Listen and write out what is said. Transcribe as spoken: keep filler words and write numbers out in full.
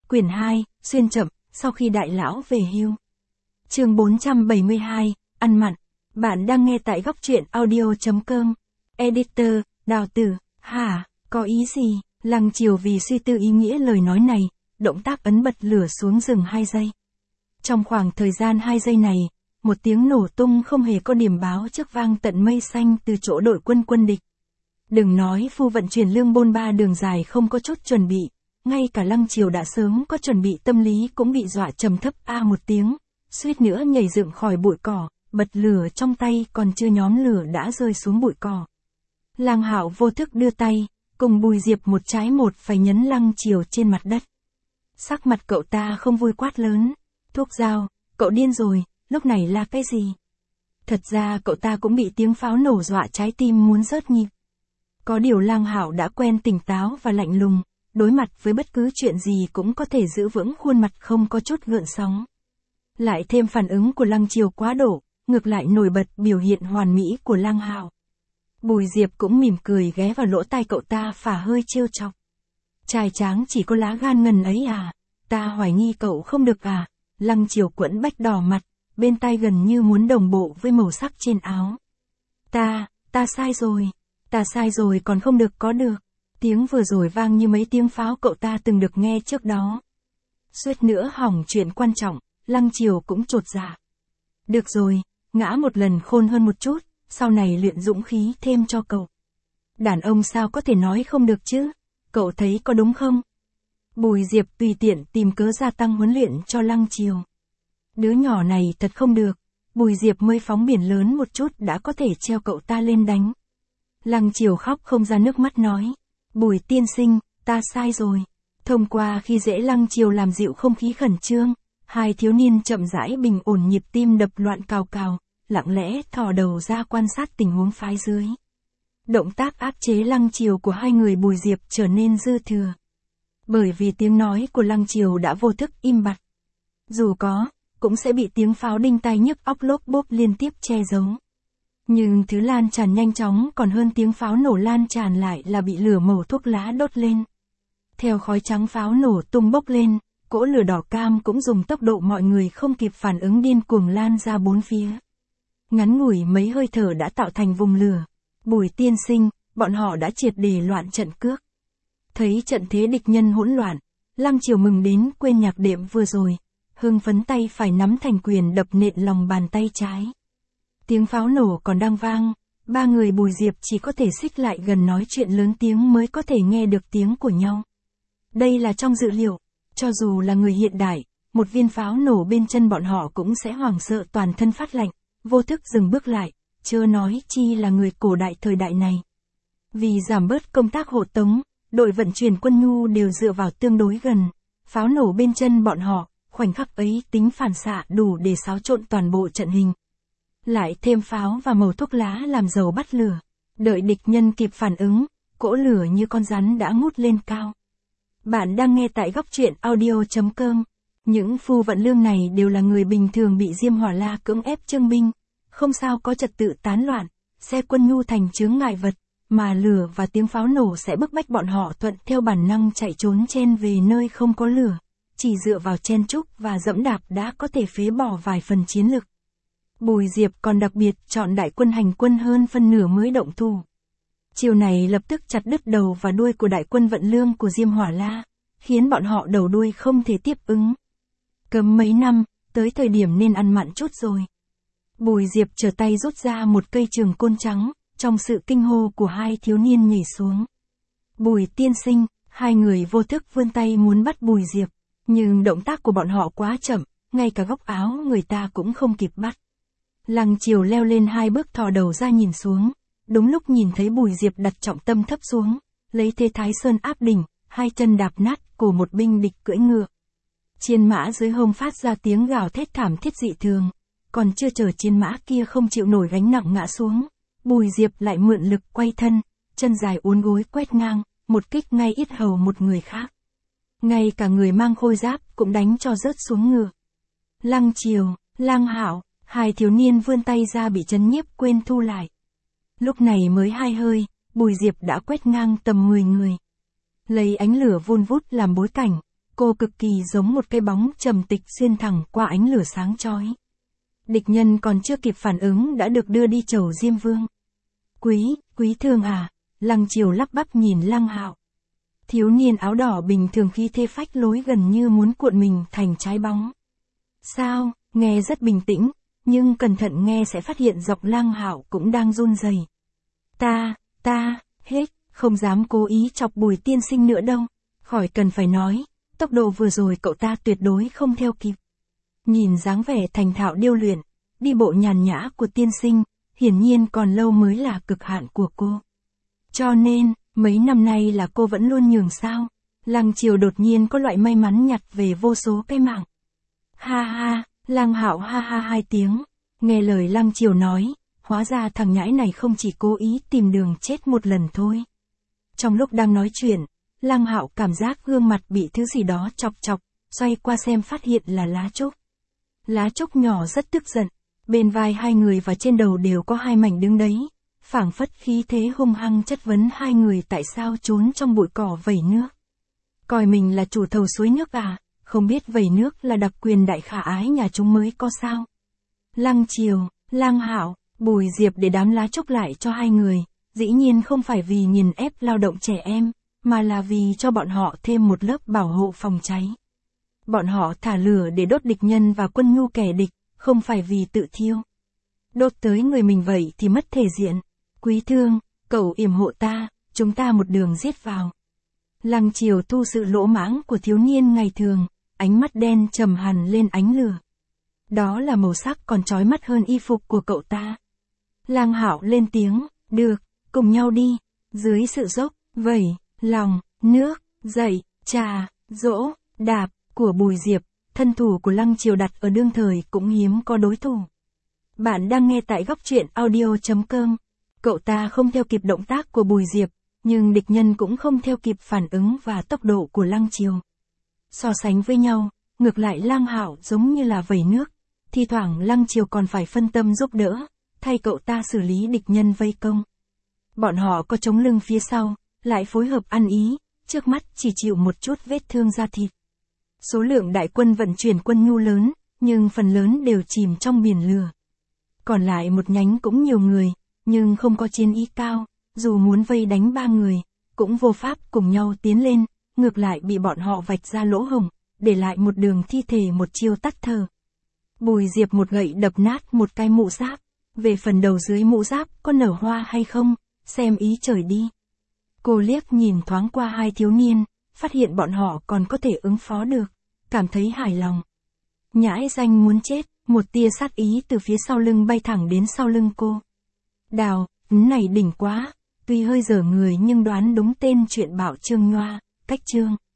quyển hai, xuyên chậm, sau khi đại lão về hưu. Chương bốn trăm bảy mươi hai, ăn mặn. Bạn đang nghe tại góc truyện audio chấm com. Editor, Đào Tử, hả, có ý gì? Lăng Chiều vì suy tư ý nghĩa lời nói này, động tác ấn bật lửa xuống dừng hai giây. Trong khoảng thời gian hai giây này, một tiếng nổ tung không hề có điểm báo trước vang tận mây xanh từ chỗ đội quân quân địch. Đừng nói phu vận chuyển lương bôn ba đường dài không có chút chuẩn bị, ngay cả Lăng Chiều đã sớm có chuẩn bị tâm lý cũng bị dọa trầm thấp a một tiếng, suýt nữa nhảy dựng khỏi bụi cỏ, bật lửa trong tay còn chưa nhóm lửa đã rơi xuống bụi cỏ. Lang Hạo vô thức đưa tay, cùng Bùi Diệp một trái một phải nhấn Lăng Chiều trên mặt đất. Sắc mặt cậu ta không vui quát lớn, thuốc dao, cậu điên rồi, lúc này là cái gì? Thật ra cậu ta cũng bị tiếng pháo nổ dọa trái tim muốn rớt nhịp. Có điều Lang Hạo đã quen tỉnh táo và lạnh lùng, đối mặt với bất cứ chuyện gì cũng có thể giữ vững khuôn mặt không có chút gợn sóng. Lại thêm phản ứng của Lăng Chiều quá độ, ngược lại nổi bật biểu hiện hoàn mỹ của Lang Hạo. Bùi Diệp cũng mỉm cười ghé vào lỗ tai cậu ta phả hơi trêu chọc. Trai tráng chỉ có lá gan ngần ấy à, ta hoài nghi cậu không được à. Lăng Chiều quẫn bách đỏ mặt, bên tai gần như muốn đồng bộ với màu sắc trên áo. Ta, ta sai rồi, ta sai rồi còn không được có được. Tiếng vừa rồi vang như mấy tiếng pháo cậu ta từng được nghe trước đó. Suýt nữa hỏng chuyện quan trọng, Lăng Chiều cũng chột dạ. Được rồi, ngã một lần khôn hơn một chút, sau này luyện dũng khí thêm cho cậu. Đàn ông sao có thể nói không được chứ, cậu thấy có đúng không? Bùi Diệp tùy tiện tìm cớ gia tăng huấn luyện cho Lăng Chiều. Đứa nhỏ này thật không được, Bùi Diệp mới phóng biển lớn một chút đã có thể treo cậu ta lên đánh. Lăng Chiều khóc không ra nước mắt nói, Bùi tiên sinh, ta sai rồi. Thông qua khi dễ Lăng Chiều làm dịu không khí khẩn trương, hai thiếu niên chậm rãi bình ổn nhịp tim đập loạn cào cào, lặng lẽ thò đầu ra quan sát tình huống phái dưới. Động tác áp chế Lăng Chiều của hai người Bùi Diệp trở nên dư thừa. Bởi vì tiếng nói của Lăng Chiều đã vô thức im bặt. Dù có, cũng sẽ bị tiếng pháo đinh tai nhức óc lốp bốp liên tiếp che giấu. Nhưng thứ lan tràn nhanh chóng còn hơn tiếng pháo nổ lan tràn lại là bị lửa màu thuốc lá đốt lên. Theo khói trắng pháo nổ tung bốc lên, cỗ lửa đỏ cam cũng dùng tốc độ mọi người không kịp phản ứng điên cuồng lan ra bốn phía. Ngắn ngủi mấy hơi thở đã tạo thành vùng lửa. Bùi tiên sinh, bọn họ đã triệt để loạn trận cước. Thấy trận thế địch nhân hỗn loạn, Lăng Chiều mừng đến quên nhạc đệm vừa rồi, hưng phấn tay phải nắm thành quyền đập nện lòng bàn tay trái. Tiếng pháo nổ còn đang vang, ba người Bùi Diệp chỉ có thể xích lại gần nói chuyện lớn tiếng mới có thể nghe được tiếng của nhau. Đây là trong dự liệu, cho dù là người hiện đại, một viên pháo nổ bên chân bọn họ cũng sẽ hoảng sợ toàn thân phát lạnh, vô thức dừng bước lại, chớ nói chi là người cổ đại thời đại này. Vì giảm bớt công tác hộ tống, đội vận chuyển quân nhu đều dựa vào tương đối gần, pháo nổ bên chân bọn họ, khoảnh khắc ấy tính phản xạ đủ để xáo trộn toàn bộ trận hình. Lại thêm pháo và màu thuốc lá làm dầu bắt lửa, đợi địch nhân kịp phản ứng, cỗ lửa như con rắn đã ngút lên cao. Bạn đang nghe tại góc truyện audio chấm com. Những phu vận lương này đều là người bình thường bị Diêm Hỏa La cưỡng ép trưng binh, không sao có trật tự tán loạn, xe quân nhu thành chướng ngại vật, mà lửa và tiếng pháo nổ sẽ bức bách bọn họ thuận theo bản năng chạy trốn chen về nơi không có lửa, chỉ dựa vào chen chúc và dẫm đạp đã có thể phế bỏ vài phần chiến lực. Bùi Diệp còn đặc biệt chọn đại quân hành quân hơn phân nửa mới động thủ. Chiều này lập tức chặt đứt đầu và đuôi của đại quân vận lương của Diêm Hỏa La, khiến bọn họ đầu đuôi không thể tiếp ứng. Cấm mấy năm, tới thời điểm nên ăn mặn chút rồi. Bùi Diệp trở tay rút ra một cây trường côn trắng, trong sự kinh hô của hai thiếu niên nhảy xuống. Bùi tiên sinh, hai người vô thức vươn tay muốn bắt Bùi Diệp, nhưng động tác của bọn họ quá chậm, ngay cả góc áo người ta cũng không kịp bắt. Lăng Chiều leo lên hai bước thò đầu ra nhìn xuống, đúng lúc nhìn thấy Bùi Diệp đặt trọng tâm thấp xuống, lấy thế Thái Sơn áp đỉnh, hai chân đạp nát cổ một binh địch cưỡi ngựa. Chiến mã dưới hông phát ra tiếng gào thét thảm thiết dị thường, còn chưa chờ chiến mã kia không chịu nổi gánh nặng ngã xuống, Bùi Diệp lại mượn lực quay thân, chân dài uốn gối quét ngang, một kích ngay yết hầu một người khác. Ngay cả người mang khôi giáp cũng đánh cho rớt xuống ngựa. Lăng Chiều, Lang Hạo, hai thiếu niên vươn tay ra bị chấn nhiếp quên thu lại. Lúc này mới hai hơi, Bùi Diệp đã quét ngang tầm mười người. Lấy ánh lửa vun vút làm bối cảnh, cô cực kỳ giống một cái bóng trầm tịch xuyên thẳng qua ánh lửa sáng chói. Địch nhân còn chưa kịp phản ứng đã được đưa đi chầu Diêm Vương. Quý, quý thương à, Lăng Chiều lắp bắp nhìn Lăng Hạo. Thiếu niên áo đỏ bình thường khí thế phách lối gần như muốn cuộn mình thành trái bóng. Sao, nghe rất bình tĩnh, nhưng cẩn thận nghe sẽ phát hiện giọng Lăng Hạo cũng đang run rẩy. Ta, ta, hết, không dám cố ý chọc Bùi tiên sinh nữa đâu, khỏi cần phải nói, tốc độ vừa rồi cậu ta tuyệt đối không theo kịp. Nhìn dáng vẻ thành thạo điêu luyện, đi bộ nhàn nhã của tiên sinh, hiển nhiên còn lâu mới là cực hạn của cô. Cho nên, mấy năm nay là cô vẫn luôn nhường sao. Lăng Chiều đột nhiên có loại may mắn nhặt về vô số cái mạng. Ha ha, Lăng Hạo ha ha hai tiếng, nghe lời Lăng Chiều nói, hóa ra thằng nhãi này không chỉ cố ý tìm đường chết một lần thôi. Trong lúc đang nói chuyện, Lăng Hạo cảm giác gương mặt bị thứ gì đó chọc chọc, xoay qua xem phát hiện là Lá Trúc. Lá Trúc nhỏ rất tức giận, bên vai hai người và trên đầu đều có hai mảnh đứng đấy, phảng phất khí thế hung hăng chất vấn hai người tại sao trốn trong bụi cỏ vẩy nước. Coi mình là chủ thầu suối nước à, không biết vẩy nước là đặc quyền đại khả ái nhà chúng mới có sao. Lăng Chiều, Lăng Hạo, Bùi Diệp để đám Lá Trúc lại cho hai người, dĩ nhiên không phải vì nghiền ép lao động trẻ em, mà là vì cho bọn họ thêm một lớp bảo hộ phòng cháy. Bọn họ thả lửa để đốt địch nhân và quân nhu kẻ địch, không phải vì tự thiêu. Đốt tới người mình vậy thì mất thể diện. Quý thương, cậu yểm hộ ta, chúng ta một đường giết vào. Lăng Chiều thu sự lỗ mãng của thiếu niên ngày thường, ánh mắt đen trầm hẳn lên ánh lửa. Đó là màu sắc còn chói mắt hơn y phục của cậu ta. Lăng Hạo lên tiếng, được, cùng nhau đi. Dưới sự dốc, vẩy, lòng, nước, dậy, trà, dỗ, đạp của Bùi Diệp, thân thủ của Lăng Chiều đặt ở đương thời cũng hiếm có đối thủ. Bạn đang nghe tại góc truyện audio chấm com. Cậu ta không theo kịp động tác của Bùi Diệp, nhưng địch nhân cũng không theo kịp phản ứng và tốc độ của Lăng Chiều. So sánh với nhau, ngược lại Lăng Hạo giống như là vẩy nước, thi thoảng Lăng Chiều còn phải phân tâm giúp đỡ, thay cậu ta xử lý địch nhân vây công. Bọn họ có chống lưng phía sau, lại phối hợp ăn ý, trước mắt chỉ chịu một chút vết thương da thịt. Số lượng đại quân vận chuyển quân nhu lớn, nhưng phần lớn đều chìm trong biển lửa. Còn lại một nhánh cũng nhiều người, nhưng không có chiến ý cao, dù muốn vây đánh ba người, cũng vô pháp cùng nhau tiến lên, ngược lại bị bọn họ vạch ra lỗ hổng, để lại một đường thi thể một chiêu tắt thở. Bùi Diệp một gậy đập nát một cái mũ giáp, về phần đầu dưới mũ giáp có nở hoa hay không, xem ý trời đi. Cô liếc nhìn thoáng qua hai thiếu niên, phát hiện bọn họ còn có thể ứng phó được, cảm thấy hài lòng. Nhãi danh muốn chết, một tia sát ý từ phía sau lưng bay thẳng đến sau lưng cô. Đào, này đỉnh quá, tuy hơi dở người nhưng đoán đúng tên chuyện Bảo Trương Nhoa, cách Trương.